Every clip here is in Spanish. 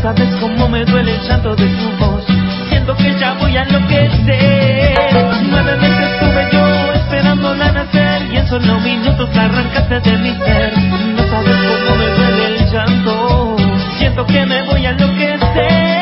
sabes cómo me duele el llanto de tu voz. Siento que ya voy a enloquecer. 9 meses estuve yo esperándola nacer y en solo minutos la arrancaste de mi ser. No sabes cómo me duele el llanto. Siento que me voy a enloquecer.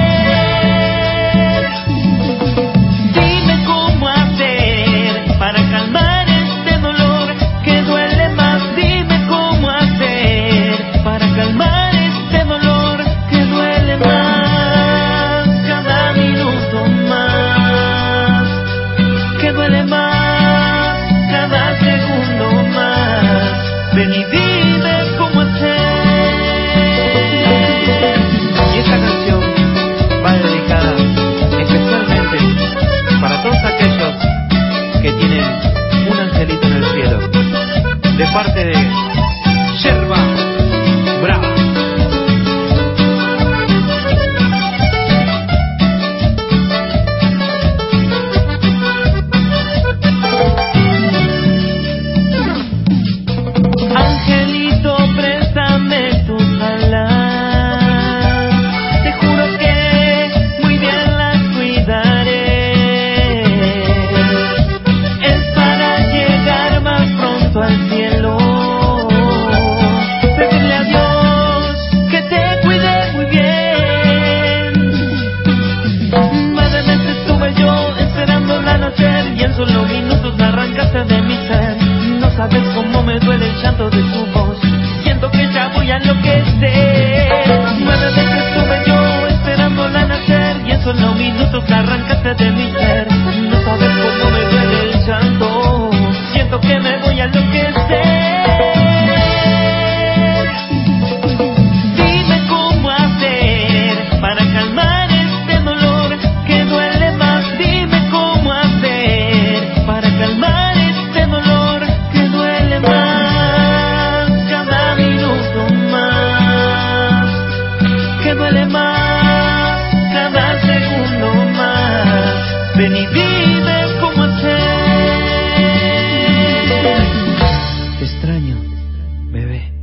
Dime cómo hacer para calmar este dolor que duele más. Dime cómo hacer para calmar este dolor que duele más. Cada minuto más, que duele más. Cada segundo más. Ven y dime cómo hacer. Y esta canción va dedicada especialmente para todos aquellos que tienen un angelito en el cielo, de parte de Yerba Brava. Angelito, préstame tus alas, te juro que muy bien las cuidaré. Es para llegar más pronto al cielo, pedirle a Dios que te cuide muy bien. 9 meses estuve yo esperándola nacer y en solo minutos la arrancaste de mi ser. No sabes cómo me duele el llanto de tu voz. Siento que ya voy a enloquecer. 9 meses estuve yo esperándola nacer y en solo minutos la arrancaste de mi ser. No sabes cómo me duele el llanto. Siento que me voy a enloquecer. Dime cómo hacer para calmar este dolor que duele más. Dime cómo hacer para calmar este dolor que duele más. Cada minuto más, que duele más. Cada segundo más. Ven y dime cómo hacer. Te extraño, bebé.